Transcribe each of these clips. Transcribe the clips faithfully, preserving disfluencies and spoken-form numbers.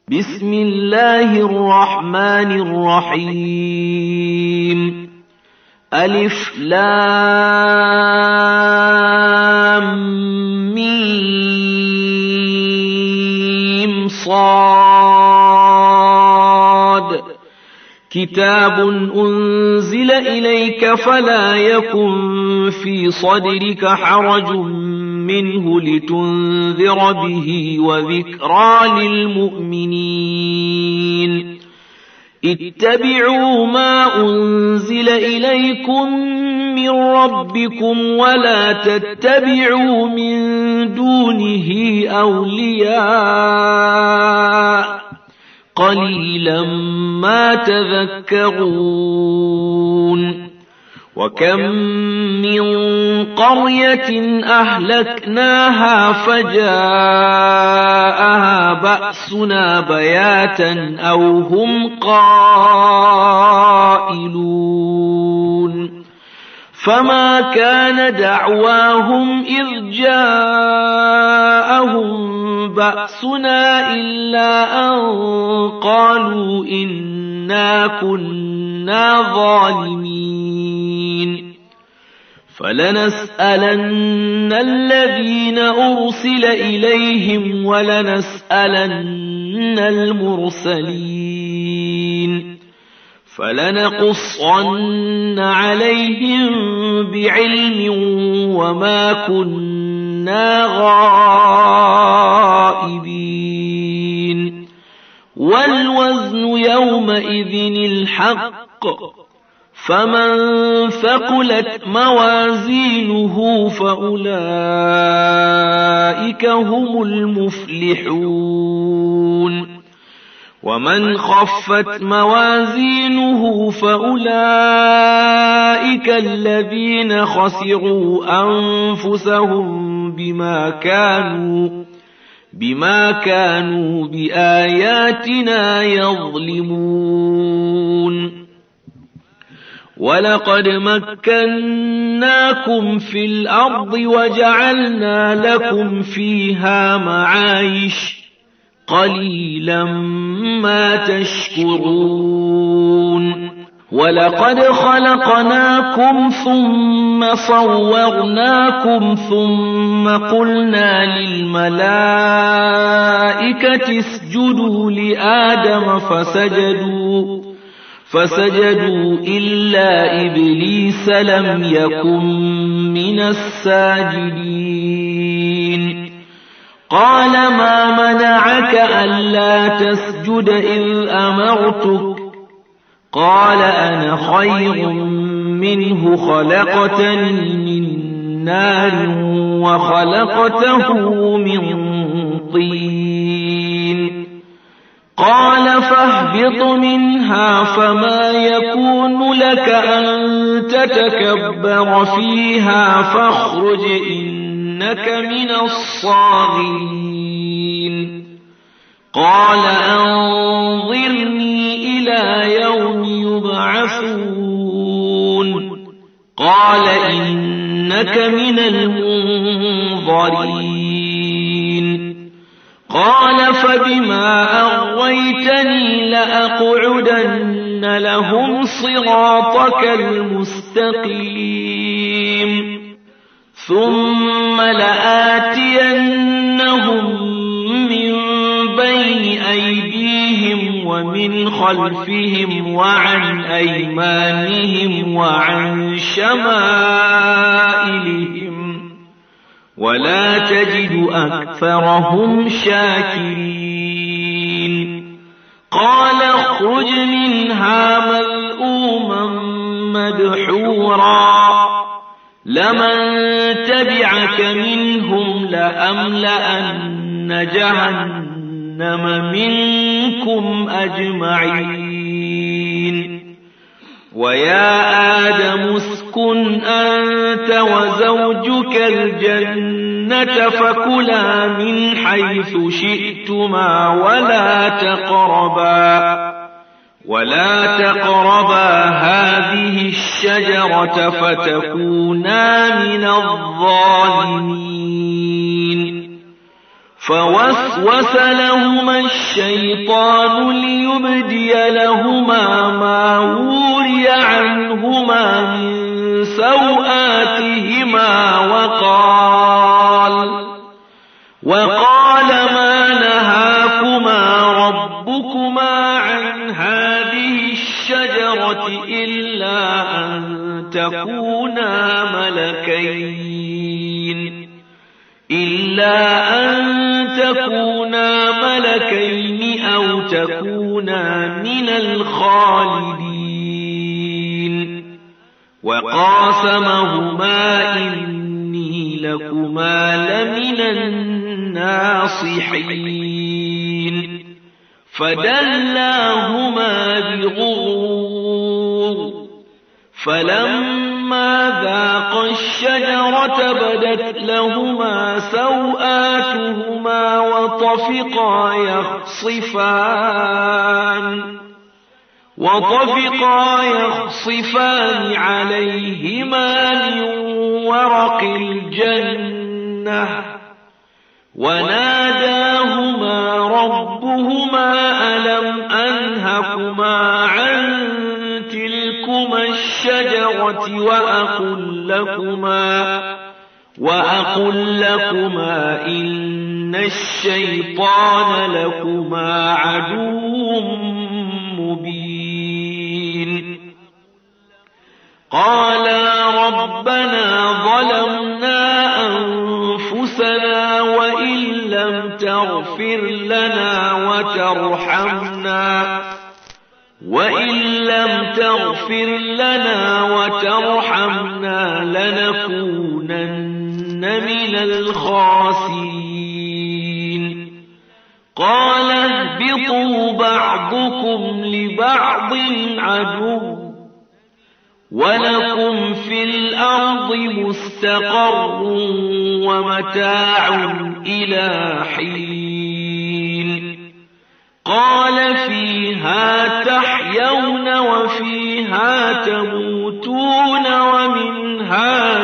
بسم الله الرحمن الرحيم ألف لام ميم صاد كتاب أنزل إليك فلا يكن في صدرك حرج منه لتنذر به وذكرى للمؤمنين اتبعوا ما أنزل إليكم من ربكم ولا تتبعوا من دونه أولياء قليلا ما تذكرون وكم من قرية أهلكناها فجاءها بأسنا بياتا أو هم قائلون فما كان دعواهم إذ جاءهم بأسنا إلا أن قالوا إنا كنا ظالمين فلنسألن الذين أرسل إليهم ولنسألن المرسلين فلنقصن عليهم بعلم وما كنا غائبين والوزن يومئذ الحق فمن ثقلت موازينه فأولئك هم المفلحون ومن خفت موازينه فأولئك الذين خسروا أنفسهم بما كانوا بما كانوا بآياتنا يظلمون ولقد مكناكم في الأرض وجعلنا لكم فيها معايش قليلا ما تشكرون ولقد خلقناكم ثم صورناكم ثم قلنا للملائكة اسجدوا لآدم فسجدوا فسجدوا إلا إبليس لم يكن من الساجدين قال ما منعك ألا تسجد إذ أمرتك قال أنا خير منه خلقتني من نار وخلقته من طين قال فاهبط منها فما يكون لك أن تتكبر فيها فاخرج إنك من الصاغرين قال أنظرني إلى يوم يبعثون قال إنك من المنظرين قال فبما أغويتني لأقعدن لهم صراطك المستقيم ثم لآتينهم من بين أيديهم ومن خلفهم وعن أيمانهم وعن شمائلهم ولا تجد أكثرهم شاكرين قال اخرج منها مذءوما مدحورا لمن تبعك منهم لأملأن جهنم منكم أجمعين ويا آدم اسكن أنت وزوجك الجنة فكلا من حيث شئتما ولا تقربا ولا تقربا هذه الشجرة فتكونا من الظالمين فوسوس لهما الشيطان ليبدي لهما ما وري عنهما من سوآتهما وقال وقال ما نهاكما ربكما عن هذه الشجرة إلا أن تكونا ملكين إلا أن تكونا ملكين أو تكونا من الخالدين وقاسمهما إني لكما لمن الناصحين فدلاهما بغرور فلما ذاقا الشجرة بدت لهما سوآتهما وطفقا يخصفان وطفقا يخصفان عليهما من ورق الجنة وناداهما ربهما ألم أنهكما عن تلكما الشجرة وأقل لكما وأقل لكما إن الشيطان لكما عدو مبين قالا ربنا ظلمنا أنفسنا وإن لم تغفر لنا وترحمنا وإن لم تغفر لنا وترحمنا لنكونن من الخاسرين قال اهبطوا بعضكم لبعض عدو ولكم في الأرض مستقر ومتاع إلى حين قال فيها تحيون وفيها تموتون ومنها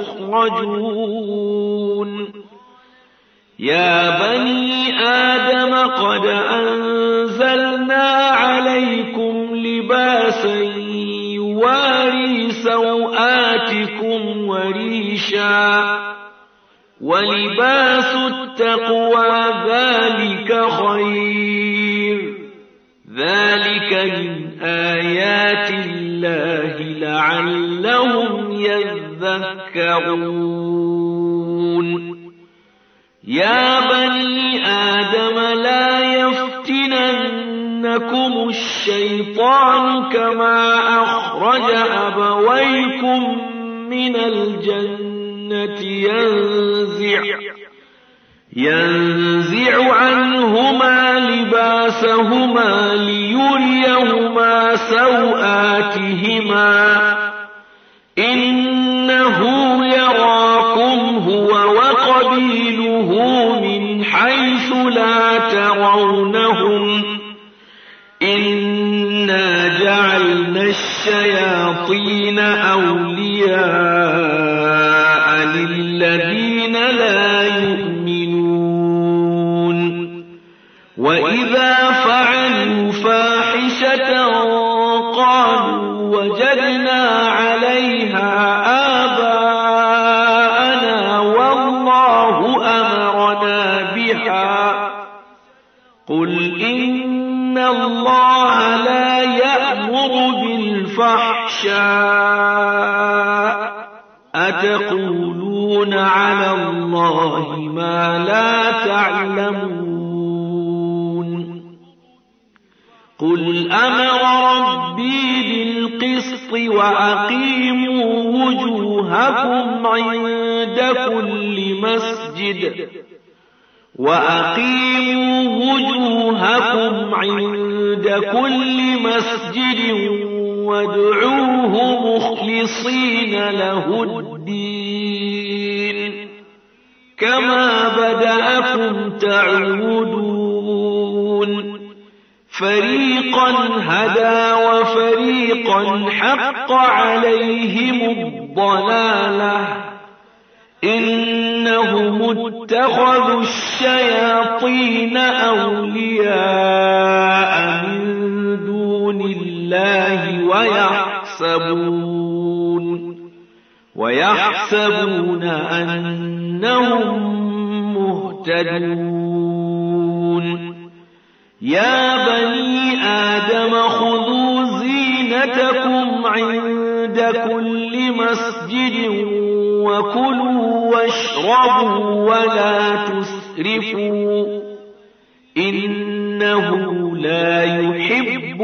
تخرجون يا بني آدم قد أنزلنا عليكم لباسا يواري سوآتكم وريشا ولباس التقوى ذلك خير ذلك من آيات الله لعلهم يذكرون يا بني آدم لا يفتننكم الشيطان كما أخرج أبويكم من الجنة ينزع ينزع عنهما لباسهما ليريهما سوآتهما إنه يراكم هو وقبيله من حيث لا ترونهم إنا جعلنا الشياطين أولياء للذين لا يؤمنون وإذا فعلوا فاحشة قالوا وجدنا عليها آباءنا والله أمرنا بها قل إن الله لا يأمر بالفحشاء أتقولون على الله ما لا تعلمون قل أمر ربي بالقسط وأقيموا وجوهكم عند كل مسجد وأقيموا وجوهكم عند كل مسجد وادعوه مخلصين له الدين كما بدأكم تعودون فريقا هدى وفريقا حق عليهم الضلالة إنهم اتخذوا الشياطين أولياء من دون الله ويحسبون ويحسبون أنهم مهتدون يا بني آدم خذوا زينتكم عند كل مسجد وكلوا واشربوا ولا تسرفوا إنه لا يحب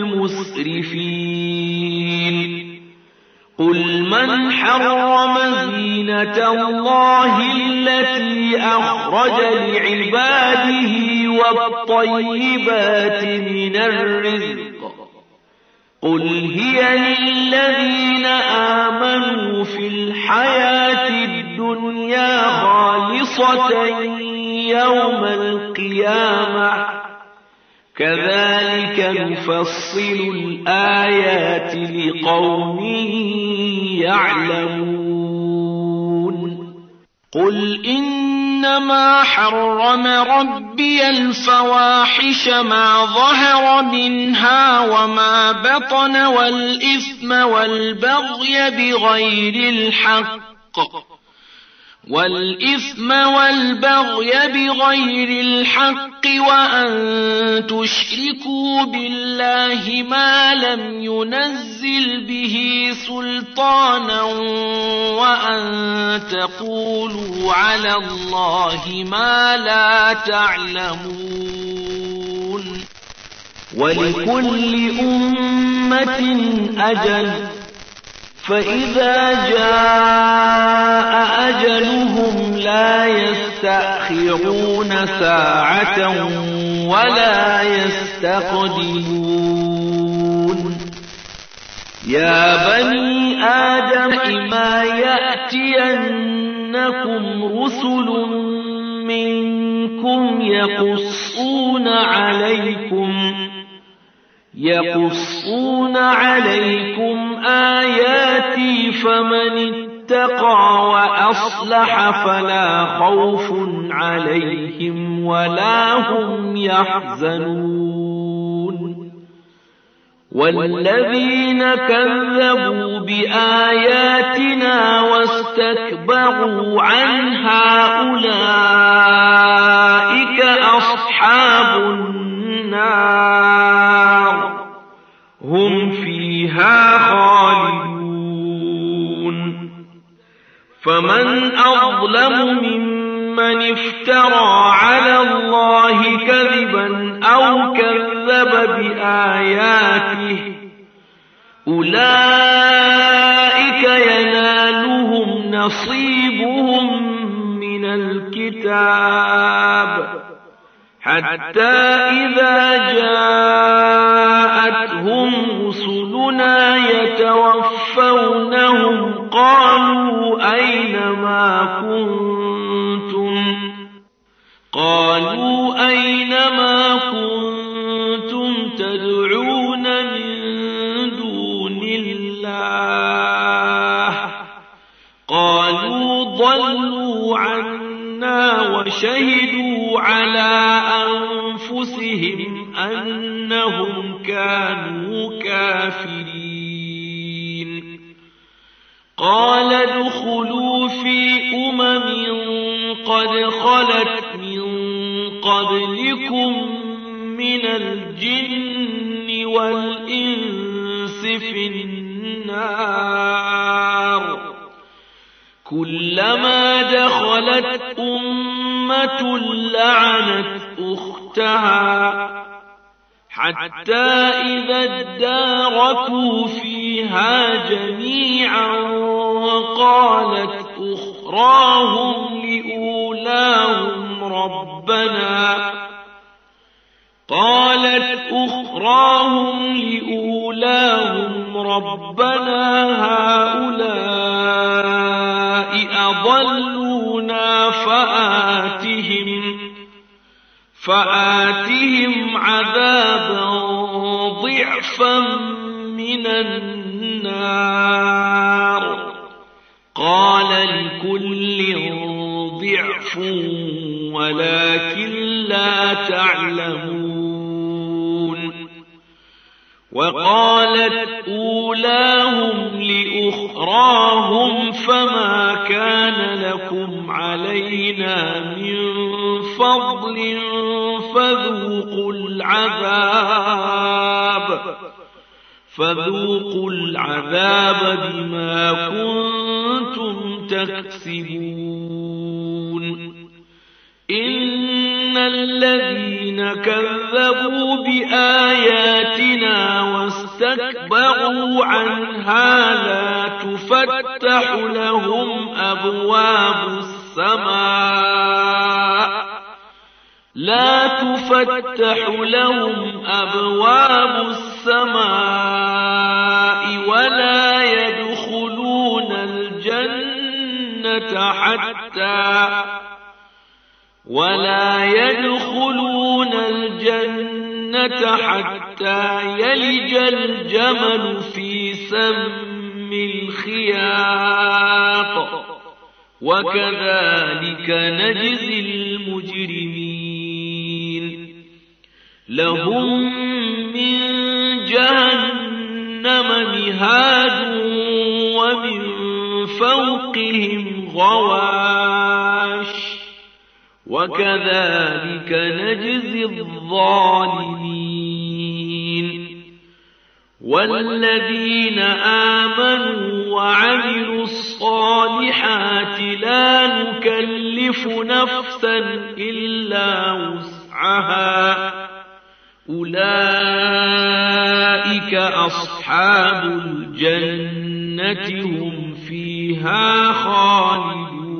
المسرفين قل من حرم زينة الله التي أخرج لعباده والطيبات من الرزق قل هي للذين آمنوا في الحياة الدنيا خالصة يوم القيامة كذلك نفصل الآيات لقوم يعلمون قل إنما حرم ربي الفواحش ما ظهر منها وما بطن والإثم والبغي بغير الحق والإثم والبغي بغير الحق وأن تشركوا بالله ما لم ينزل به سلطانا وأن تقولوا على الله ما لا تعلمون ولكل أمة أجل فإذا جاء أجلهم لا يستأخرون ساعة ولا يستقدمون يا بني آدم إما يأتينكم رسل منكم يقصون عليكم يقصون عليكم آياتي فمن اتقى وأصلح فلا خوف عليهم ولا هم يحزنون والذين كذبوا بآياتنا واستكبروا عنها أولئك أصحاب النار هم فيها خالدون فمن أظلم ممن افترى على الله كذبا أو كذب بآياته أولئك ينالهم نصيبهم من الكتاب حتى إذا جاءتهم رسلنا يتوفونهم قالوا أين ما كنتم قالوا أين ما كنتم تدعون من دون الله قالوا ضلوا عنا وشهدوا على أنفسهم أنهم كانوا كافرين قال ادخلوا في أمم قد خلت من قبلكم من الجن والإنس في النار كلما دخلت أمة لعنت أختها حتى إذا اداركوا فيها جميعا قالت أخراهم لأولاهم ربنا قالت أخراهم لأولاهم ربنا هؤلاء أضلونا فآتهم فآتهم عذابا ضعفا من النار قال لكل ولكن لا تعلمون وقالت أولاهم لأخراهم فما كان لكم علينا من فضل فذوقوا العذاب فذوقوا العذاب بما كنتم تكسبون إن الذين كذبوا بآياتنا واستكبروا عنها لا تفتح لهم أبواب السماء لا تفتح لهم أبواب السماء ولا يدخلون الجنة حتى ولا يدخلون الجنة حتى يلج الجمل في سم الخياط وكذلك نجزي المجرمين لهم من جهنم مهاد ومن فوقهم غواش وكذلك نجزي الظالمين والذين آمنوا وعملوا الصالحات لا نكلف نفسا إلا وسعها أولئك أصحاب الجنة هم فيها خالدون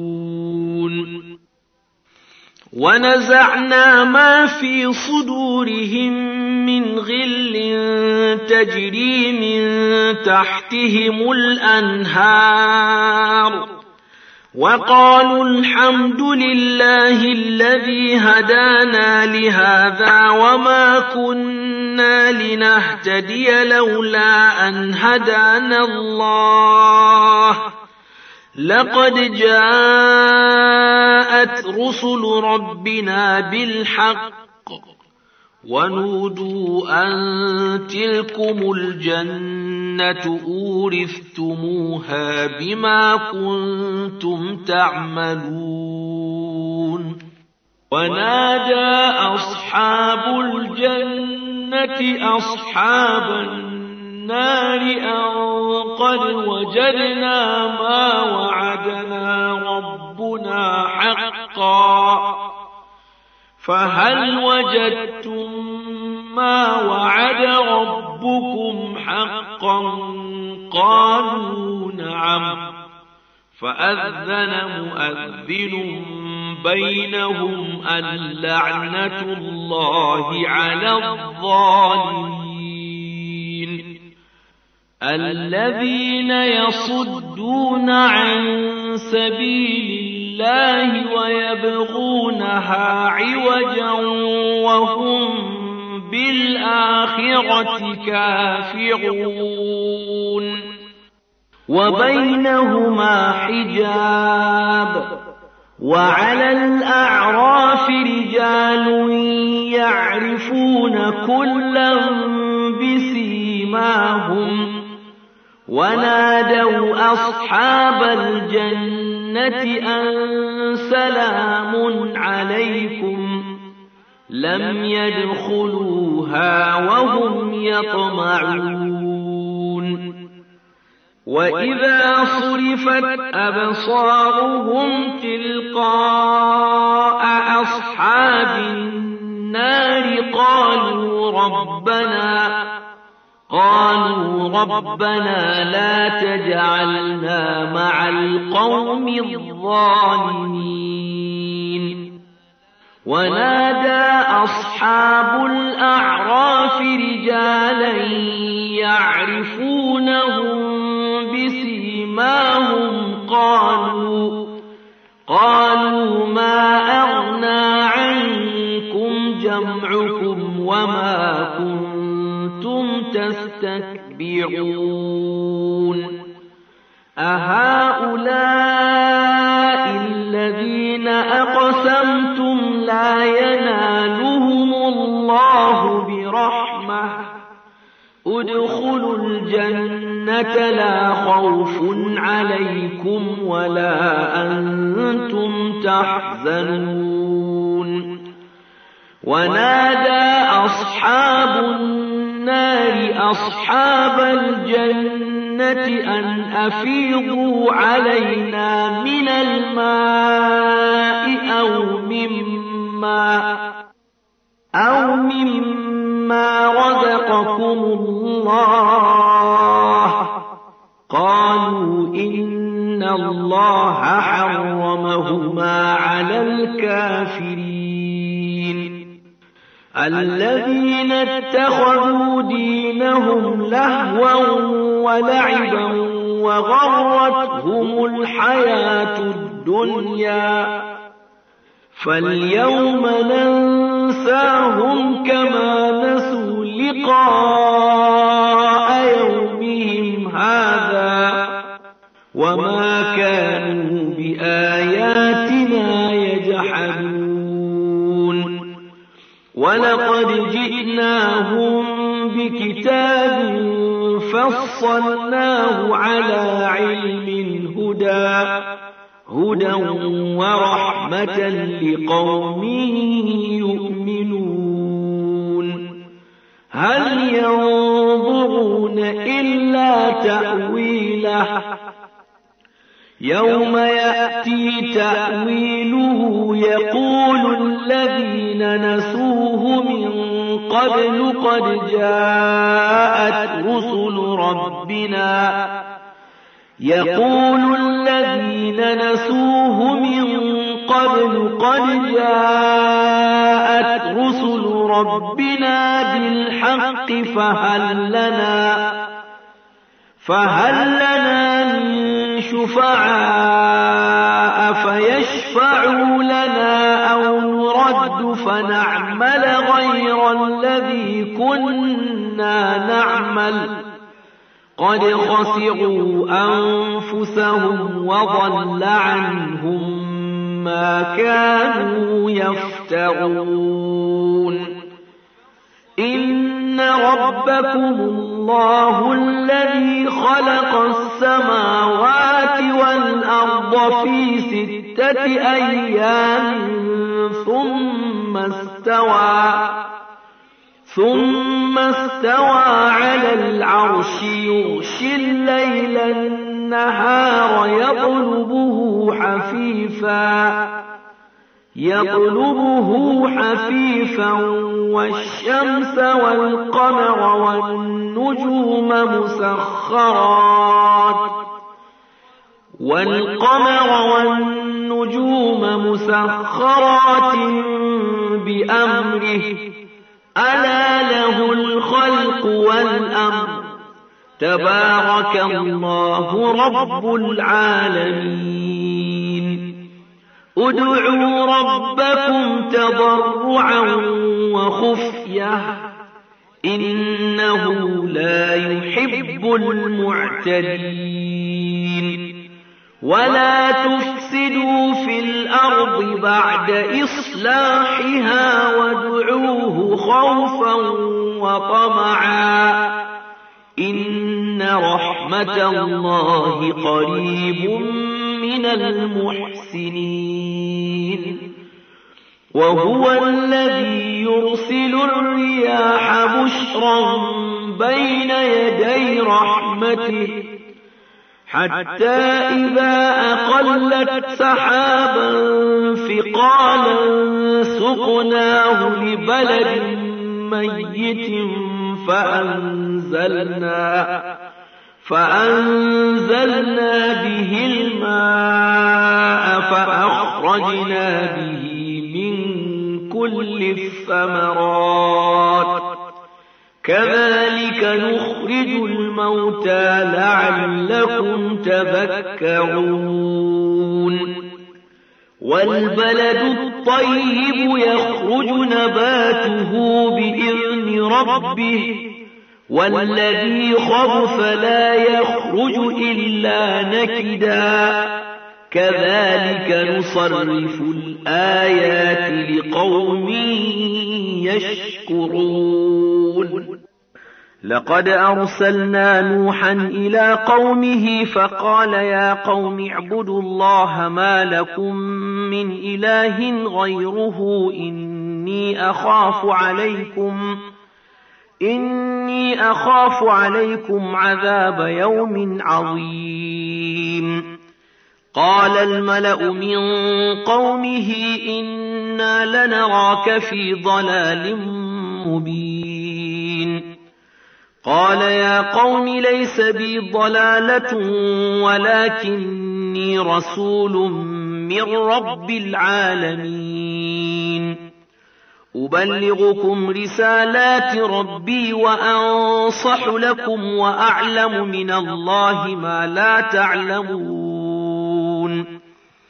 ونزعنا ما في صدورهم من غل تجري من تحتهم الأنهار وقالوا الحمد لله الذي هدانا لهذا وما كنا لنهتدي لولا أن هدانا الله لقد جاءت رسل ربنا بالحق ونودوا أن تلكم الجنة أورثتموها بما كنتم تعملون ونادى أصحاب الجنة أصحاب النار أن قد وجدنا ما وعدنا ربنا حقا فهل وجدتم ما وعد ربكم حقا قالوا نعم فأذن مؤذن بينهم اللعنة الله على الظالمين الذين يصدون عن سبيل الله ويبغونها عوجا وهم بالآخرة كافرون وبينهما حجاب وعلى الأعراف رجال يعرفون كلا بسيماهم ونادوا أصحاب الجنة أن سلام عليكم لم يدخلوها وهم يطمعون وإذا صرفت أبصارهم تلقاء أصحاب النار قالوا ربنا قالوا ربنا لا تجعلنا مع القوم الظالمين ونادى أصحاب الأعراف رجالا يعرفونهم بسيماهم قالوا قالوا ما أغنى عنكم جمعكم وما كنتم تستكبرون أهؤلاء الذين أقسمتم لا ينالهم الله برحمة ادخلوا الجنة لا خوف عليكم ولا أنتم تحزنون ونادى أصحاب النار أصحاب الجنة أن أفيضوا علينا من الماء أو مما أو مما رزقكم الله قالوا إن الله حرمهما على الكافرين الذين اتخذوا دينهم لهوا ولعبا وغرتهم الحياة الدنيا فاليوم ننساهم كما نسوا لقاء يومهم هذا وما كانوا بآياتنا يجحدون ولقد جئناهم بكتاب فصلناه على علم هدى هدى ورحمة لقوم يؤمنون هل ينظرون إلا تأويله يوم يأتي تأويله يقول الذين نسوه من قبل قد جاءت رسل ربنا يقول الذين نسوه من قبل قد جاءت رسل ربنا بالحق فهل لنا فهل لنا من شفعاء فيشفعوا لنا أو نرد فنعمل غير الذي كنا نعمل قد خسروا أنفسهم وضل عنهم ما كانوا يفترون إن ربكم الله الذي خلق السماوات والأرض في ستة أيام ثم استوى ثم استوى على العرش يغشي الليل النهار يطلبه حثيثا يطلبه حثيثا والشمس والقمر والنجوم مسخرات والقمر والنجوم مسخرات بأمره ألا له الخلق والأمر تبارك الله رب العالمين ادعوا ربكم تضرعا وخفية إنه لا يحب المعتدين ولا تفسدوا في الأرض بعد إصلاحها وادعوه خوفا وطمعا إن رحمة الله قريب من المحسنين وهو الذي يرسل الرياح بشرا بين يدي رحمته حتى إذا أقلت سحابا ثقالا سقناه لبلد ميت فأنزلنا فأنزلنا به الماء فأخرجنا به من كل الثمرات كذلك نخرج الموتى لعلكم تذكرون والبلد الطيب يخرج نباته بإذن ربه والذي خبث لا يخرج إلا نكدا كذلك نصرف الآيات لقوم يشكرون لقد أرسلنا نوحا إلى قومه فقال يا قوم اعبدوا الله ما لكم من إله غيره إني أخاف عليكم إني أخاف عليكم عذاب يوم عظيم قال الملأ من قومه إنا لنراك في ضلال مبين قال يا قوم ليس بي ضلالة ولكني رسول من رب العالمين أبلغكم رسالات ربي وأنصح لكم وأعلم من الله ما لا تعلمون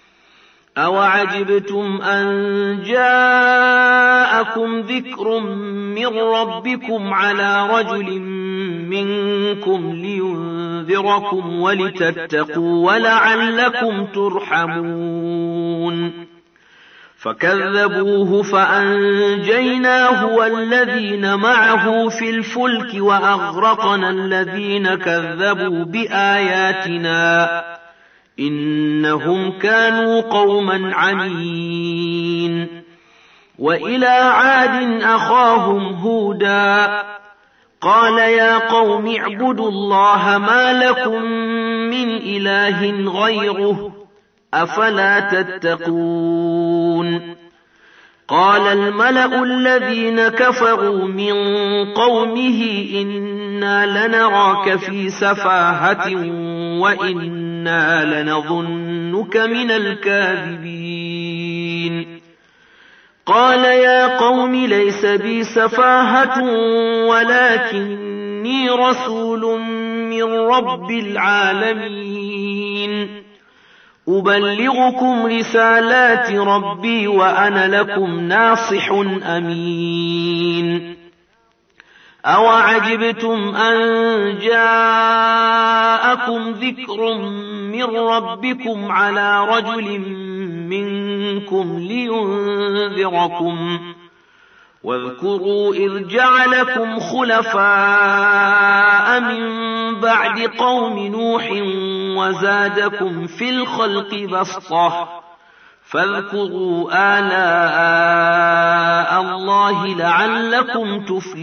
أوعجبتم أن جاءكم ذكر من ربكم على رجل منكم لينذركم ولتتقوا ولعلكم ترحمون فكذبوه فأنجيناه والذين معه في الفلك وأغرقنا الذين كذبوا بآياتنا إنهم كانوا قوما عمين وإلى عاد أخاهم هودا قال يا قوم اعبدوا الله ما لكم من إله غيره أفلا تتقون قال الملأ الذين كفروا من قومه إنا لنراك في سفاهة وإنا لنظنك من الكاذبين قال يا قوم ليس بي سفاهة ولكني رسول من رب العالمين أبلغكم رسالات ربي وأنا لكم ناصح أمين أوعجبتم أن جاءكم ذكر من ربكم على رجل منكم لينذركم واذكروا إذ جعلكم خلفاء من بعد قوم نوح وزادكم في الخلق بسطة فاذكروا آلاء الله لعلكم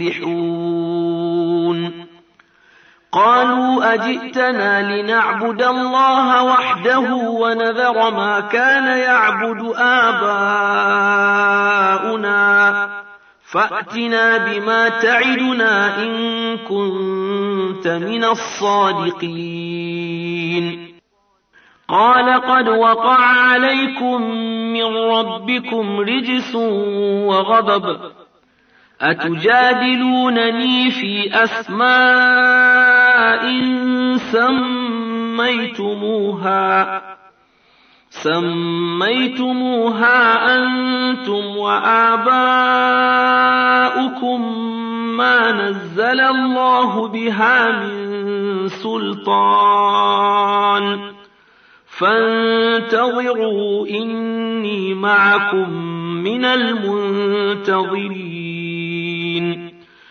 تفلحون قالوا أجئتنا لنعبد الله وحده ونذر ما كان يعبد آباؤنا فأتنا بما تعدنا إن كنت من الصادقين قال قد وقع عليكم من ربكم رجس وغضب أتجادلونني في أسماء سميتموها سميتموها أنتم وآباؤكم ما نزل الله بها من سلطان فانتظروا إني معكم من المنتظرين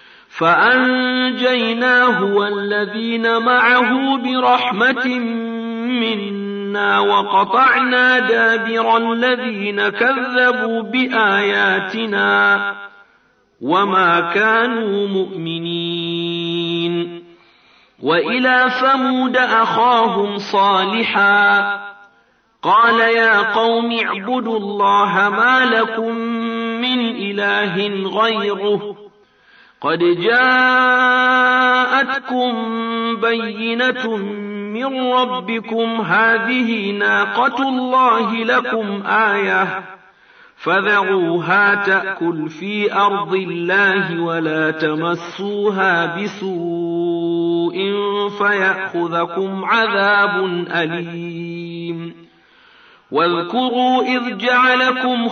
فأنجيناه والذين معه برحمة منا وقطعنا دابر الذين كذبوا بآياتنا وما كانوا مؤمنين وإلى ثمود أخاهم صالحا قال يا قوم اعبدوا الله ما لكم من إله غيره قد جاءتكم بينة من ربكم هذه ناقة الله لكم آية فذروها تأكل في أرض الله ولا تمسوها بسوء فيأخذكم عذاب أليم واذكروا إذ جعلكم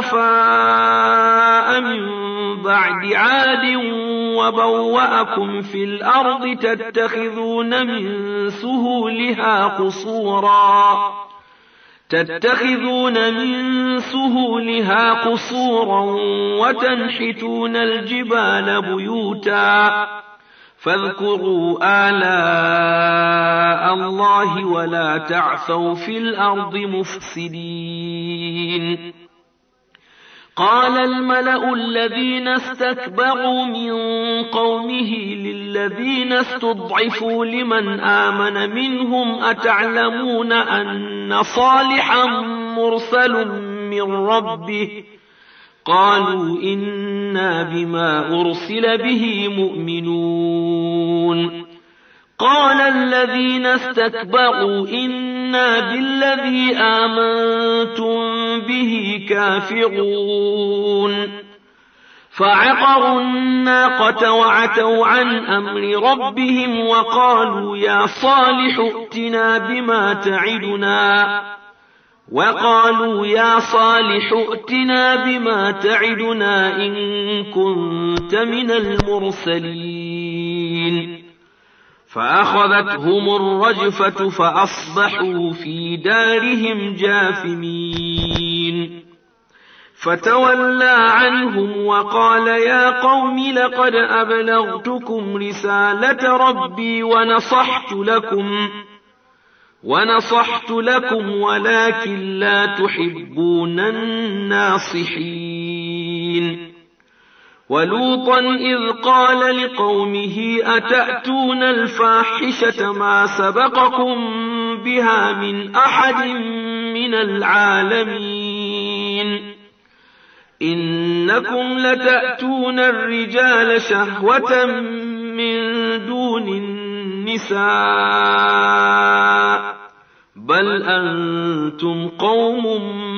خلفاء من بعد عاد وبوأكم في الأرض تتخذون من سهولها قصورا تتخذون من سهولها قصورا وتنحتون الجبال بيوتا فاذكروا آلاء الله ولا تعثوا في الأرض مفسدين. قال الملأ الذين استكبروا من قومه للذين استضعفوا لمن آمن منهم أتعلمون أن صالحا مرسل من ربه قالوا إنا بما أرسل به مؤمنون. قال الذين استكبروا إنا بالذي آمنتم به كافرون. فعقروا الناقة وعتوا عن أمر ربهم وقالوا يا صالح ائتنا بما تعدنا وقالوا يا صالح ائتنا بما تعدنا إن كنت من المرسلين. فأخذتهم الرجفة فأصبحوا في دارهم جاثمين. فتولى عنهم وقال يا قوم لقد أبلغتكم رسالة ربي ونصحت لكم ونصحت لكم ولكن لا تحبون الناصحين. ولوطا إذ قال لقومه أتأتون الفاحشة ما سبقكم بها من أحد من العالمين إنكم لتأتون الرجال شهوة من دون النساء بل أنتم قوم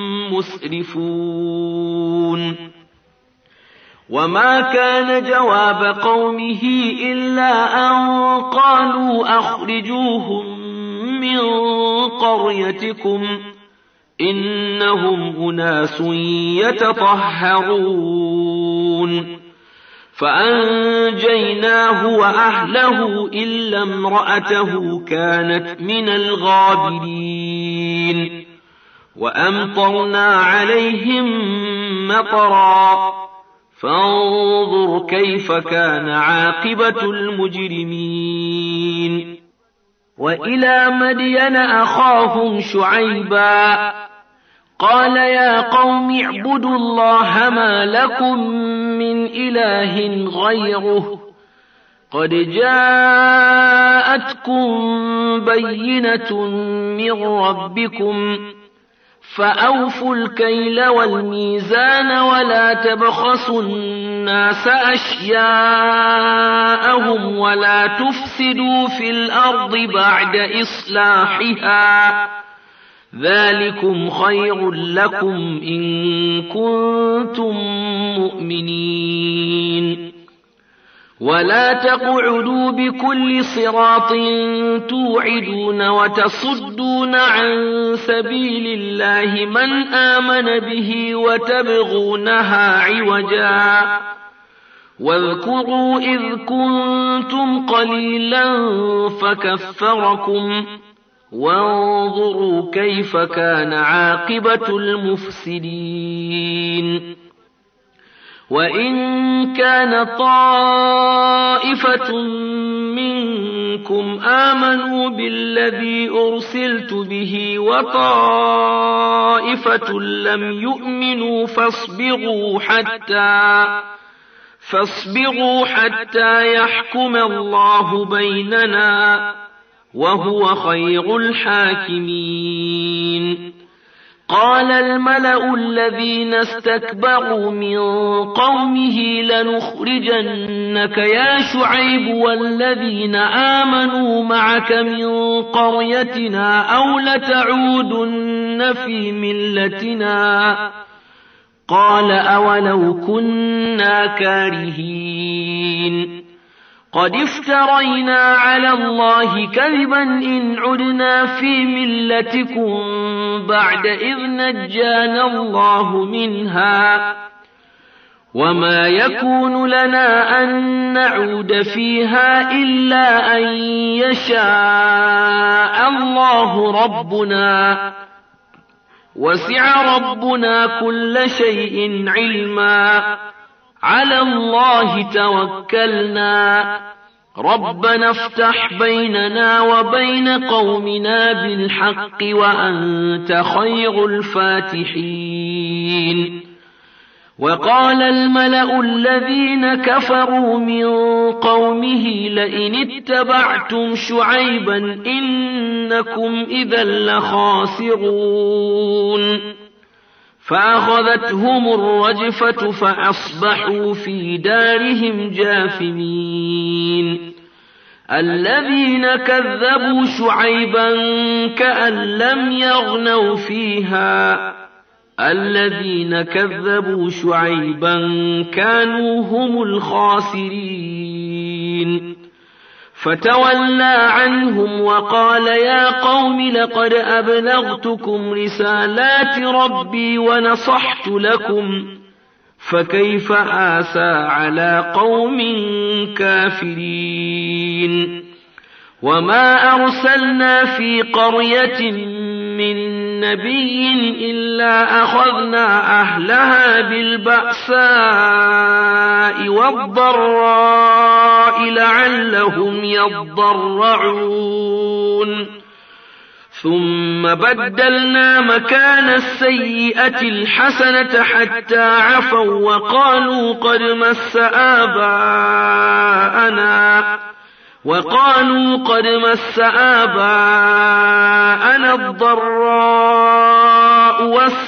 مسرفون. وما كان جواب قومه إلا أن قالوا أخرجوهم من قريتكم إنهم أناس يتطهرون. فأنجيناه وأهله إلا امرأته كانت من الغابرين. وأمطرنا عليهم مطرا فانظر كيف كان عاقبة المجرمين. وإلى مدين أخاهم شعيبا قال يا قوم اعبدوا الله ما لكم من إله غيره قد جاءتكم بينة من ربكم فأوفوا الكيل والميزان ولا تبخسوا الناس أشياءهم ولا تفسدوا في الأرض بعد إصلاحها ذلكم خير لكم إن كنتم مؤمنين. ولا تقعدوا بكل صراط توعدون وتصدون عن سبيل الله من آمن به وتبغونها عوجا واذكروا إذ كنتم قليلا فكفركم وانظروا كيف كان عاقبة المفسدين. وإن كان طائفة منكم آمنوا بالذي أرسلت به وطائفة لم يؤمنوا فاصبروا حتى فاصبروا حتى يحكم الله بيننا وهو خير الحاكمين. قال الملأ الذين استكبروا من قومه لنخرجنك يا شعيب والذين آمنوا معك من قريتنا أو لتعودن في ملتنا قال أولو كنا كارهين قد افترينا على الله كذبا إن عدنا في ملتكم بعد إذ نجانا الله منها وما يكون لنا أن نعود فيها إلا أن يشاء الله ربنا وسع ربنا كل شيء علما على الله توكلنا ربنا افتح بيننا وبين قومنا بالحق وأنت خير الفاتحين وقال الملأ الذين كفروا من قومه لئن اتبعتم شعيبا إنكم إذا لخاسرون فأخذتهم الرجفة فأصبحوا في دارهم جاثمين الذين كذبوا شعيبا كأن لم يغنوا فيها الذين كذبوا شعيبا كانوا هم الخاسرين فتولى عنهم وقال يا قوم لقد أبلغتكم رسالات ربي ونصحت لكم فكيف آسى على قوم كافرين وما أرسلنا في قرية من نبي إلا أخذنا أهلها بالبأساء والضراء لعلهم يضرعون ثم بدلنا مكان السيئة الحسنة حتى عفوا وقالوا قد مس آباءنا وقالوا قد مس آباءنا الضراء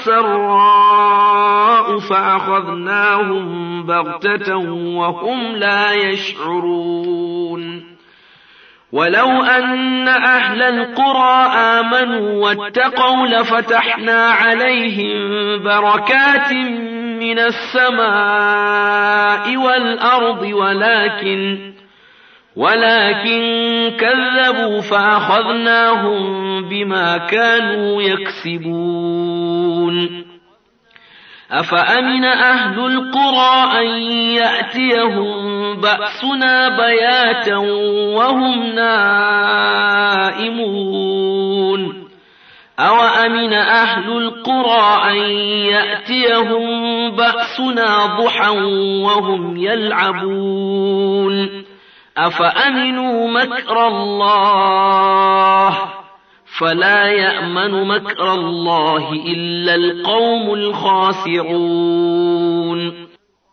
والسراء فأخذناهم بغتة وهم لا يشعرون ولو أن أهل القرى آمنوا واتقوا لفتحنا عليهم بركات من السماء والأرض ولكن ولكن كذبوا فأخذناهم بما كانوا يكسبون أفأمن أهل القرى أن يأتيهم بأسنا بياتا وهم نائمون أوأمن أهل القرى أن يأتيهم بأسنا ضحى وهم يلعبون أفأمنوا مكر الله فلا يأمن مكر الله إلا القوم الخاسرون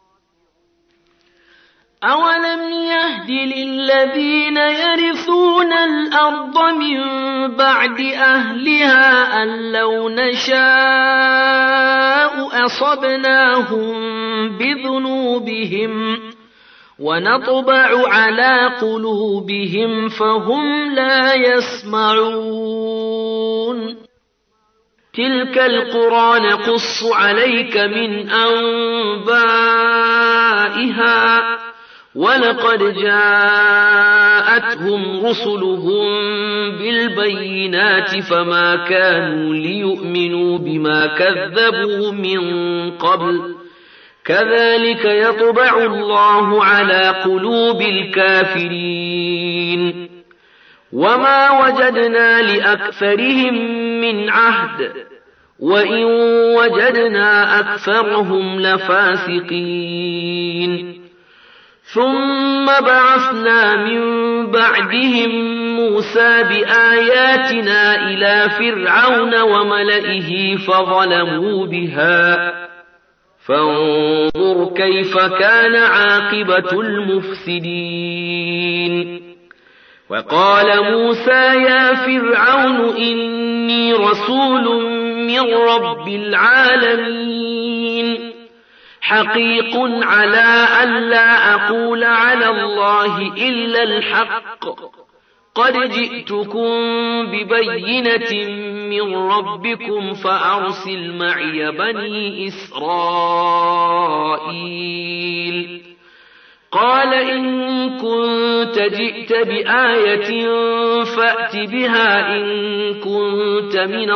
أولم يهد للذين يرثون الأرض من بعد أهلها أن لو نشاء أصبناهم بذنوبهم ونطبع على قلوبهم فهم لا يسمعون تلك القرى نقص عليك من أنبائها ولقد جاءتهم رسلهم بالبينات فما كانوا ليؤمنوا بما كذبوا من قبل كذلك يطبع الله على قلوب الكافرين وما وجدنا لأكثرهم من عهد وإن وجدنا أكثرهم لفاسقين ثم بعثنا من بعدهم موسى بآياتنا إلى فرعون وملئه فظلموا بها فانظر كيف كان عاقبة المفسدين وقال موسى يا فرعون إني رسول من رب العالمين حقيق على ألا أقول على الله إلا الحق قد جئتكم ببينة من ربكم فأرسل معي بني إسرائيل قال إن كنت جئت بآية فأت بها إن كنت من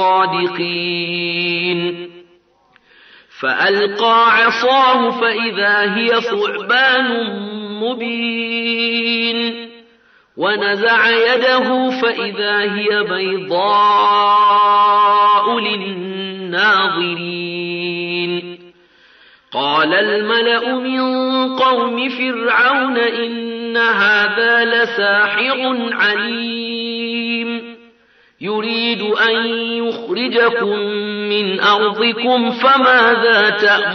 الصادقين فألقى عصاه فإذا هي ثعبان مبين ونزع يده فإذا هي بيضاء للناظرين قال الملأ من قوم فرعون إن هذا لساحر عليم يريد أن يخرجكم من أرضكم فماذا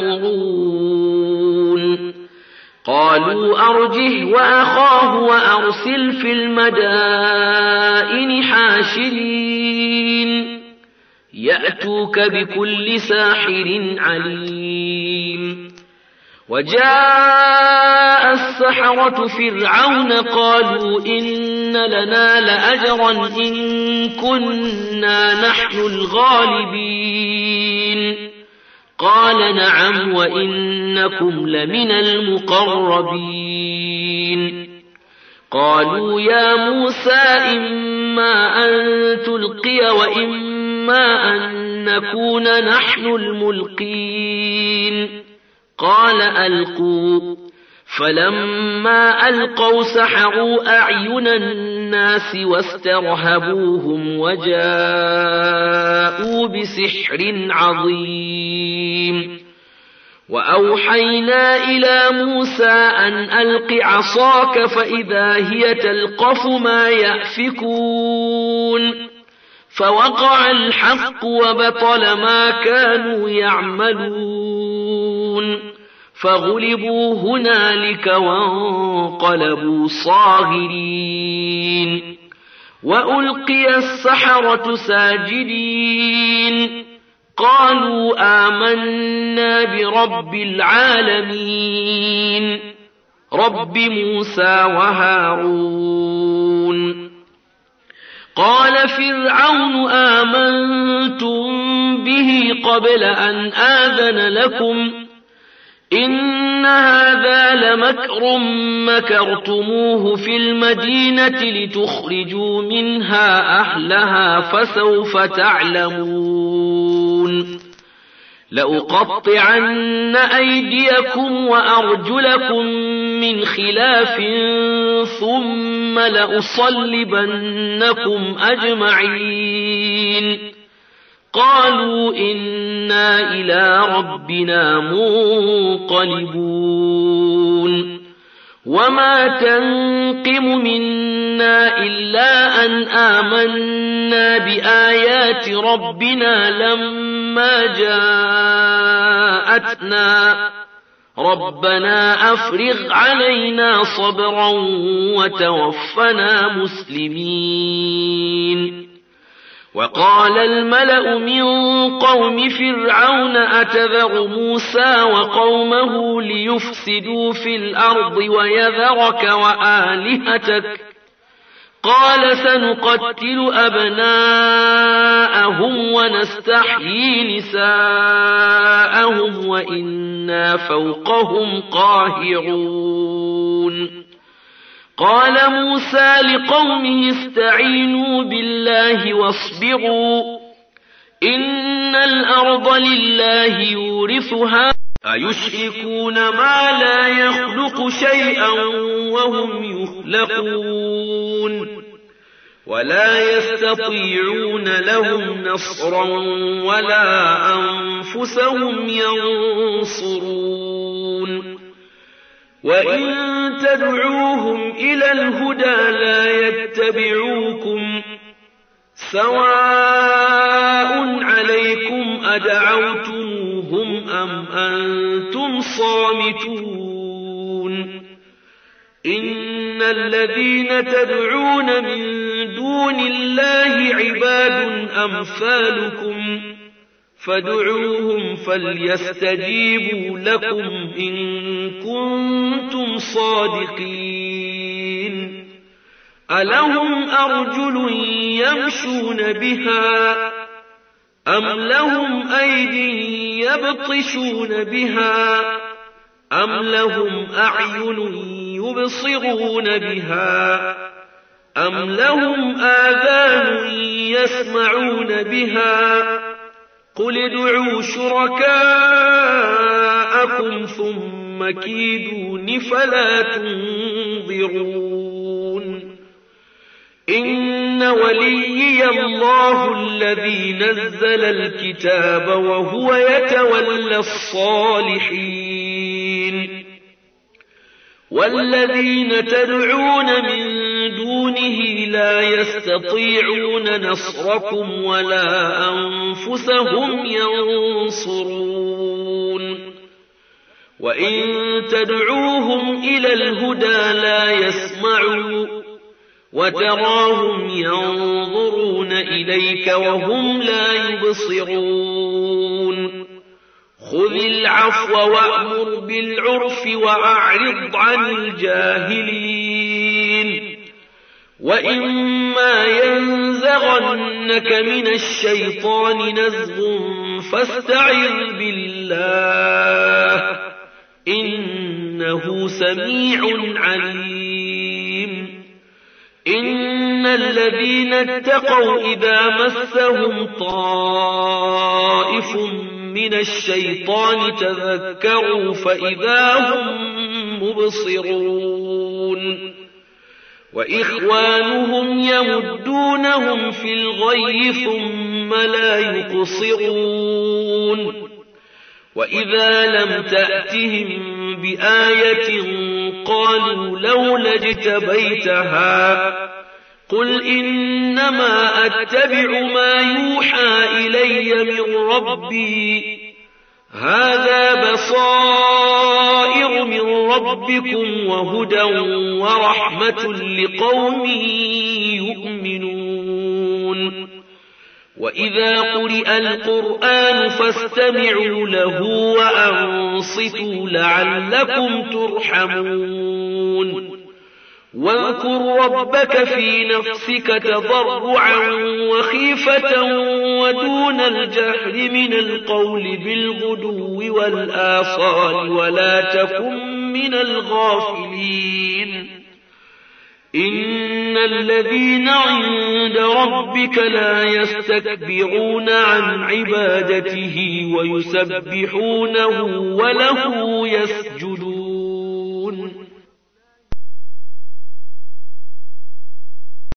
تأمرون قالوا أرجه وأخاه وأرسل في المدائن حاشرين يأتوك بكل ساحر عليم وجاء السحرة فرعون قالوا إن لنا لأجرا إن كنا نحن الغالبين قال نعم وإنكم لمن المقربين قالوا يا موسى إما أن تلقي وإما أن نكون نحن الملقين قال ألقوا فلما ألقوا سحروا أعين الناس واسترهبوهم وجاءوا بسحر عظيم وأوحينا إلى موسى أن ألق عصاك فإذا هي تلقف ما يأفكون فوقع الحق وبطل ما كانوا يعملون فغلبوا هنالك وانقلبوا صاغرين وألقي السحرة ساجدين قالوا آمنا برب العالمين رب موسى وهارون قال فرعون آمنتم به قبل أن آذن لكم إن هذا لمكر مكرتموه في المدينة لتخرجوا منها أهلها فسوف تعلمون لأقطعن أيديكم وأرجلكم من خلاف ثم لأصلبنكم أجمعين قالوا إنا إلى ربنا منقلبون وما تنقم منا إلا أن آمنا بآيات ربنا لما جاءتنا ربنا أفرغ علينا صبرا وتوفنا مسلمين وقال الملأ من قوم فرعون أتذر موسى وقومه ليفسدوا في الأرض ويذرك وآلهتك قال سنقتل أبناءهم ونستحيي نساءهم وإنا فوقهم قاهرون قال موسى لقومه استعينوا بالله واصبروا إن الأرض لله يورثها أيشركون ما لا يخلق شيئا وهم يخلقون ولا يستطيعون لهم نصرا ولا أنفسهم ينصرون وإن تدعوهم إلى الهدى لا يتبعوكم سواء عليكم أدعوتموهم أم أنتم صامتون إن الذين تدعون من دون الله عباد أمثالكم فادعوهم فليستجيبوا لكم إن كنتم صادقين ألهم أرجل يمشون بها أم لهم أيدي يبطشون بها أم لهم أعين يبصرون بها أم لهم آذان يسمعون بها قل ادعوا شركاءكم ثم كيدون فلا تنظرون إن وليي الله الذي نزل الكتاب وهو يتولى الصالحين والذين تدعون من دونه لا يستطيعون نصركم ولا أنفسهم ينصرون وإن تدعوهم إلى الهدى لا يسمعوا وتراهم ينظرون إليك وهم لا يبصرون خذ العفو وأمر بالعرف وأعرض عن الجاهلين وإما ينزغنك من الشيطان نزغ فاستعذ بالله إنه سميع عليم إن الذين اتقوا إذا مسهم طائف من الشيطان تذكروا فإذا هم مبصرون وإخوانهم يمدونهم في الغي ثم لا يقصرون وإذا لم تأتهم بآية قالوا لولا اجتبيتها قل إنما أتبع ما يوحى إلي من ربي هذا بصائر من ربكم وهدى ورحمة لقوم يؤمنون وإذا قرئ القرآن فاستمعوا له وأنصتوا لعلكم ترحمون واذكر ربك في نفسك تضرعا وخيفة ودون الجهر من القول بالغدو والآصال ولا تكن من الغافلين إن الذين عند ربك لا يستكبرون عن عبادته ويسبحونه وله يسجدون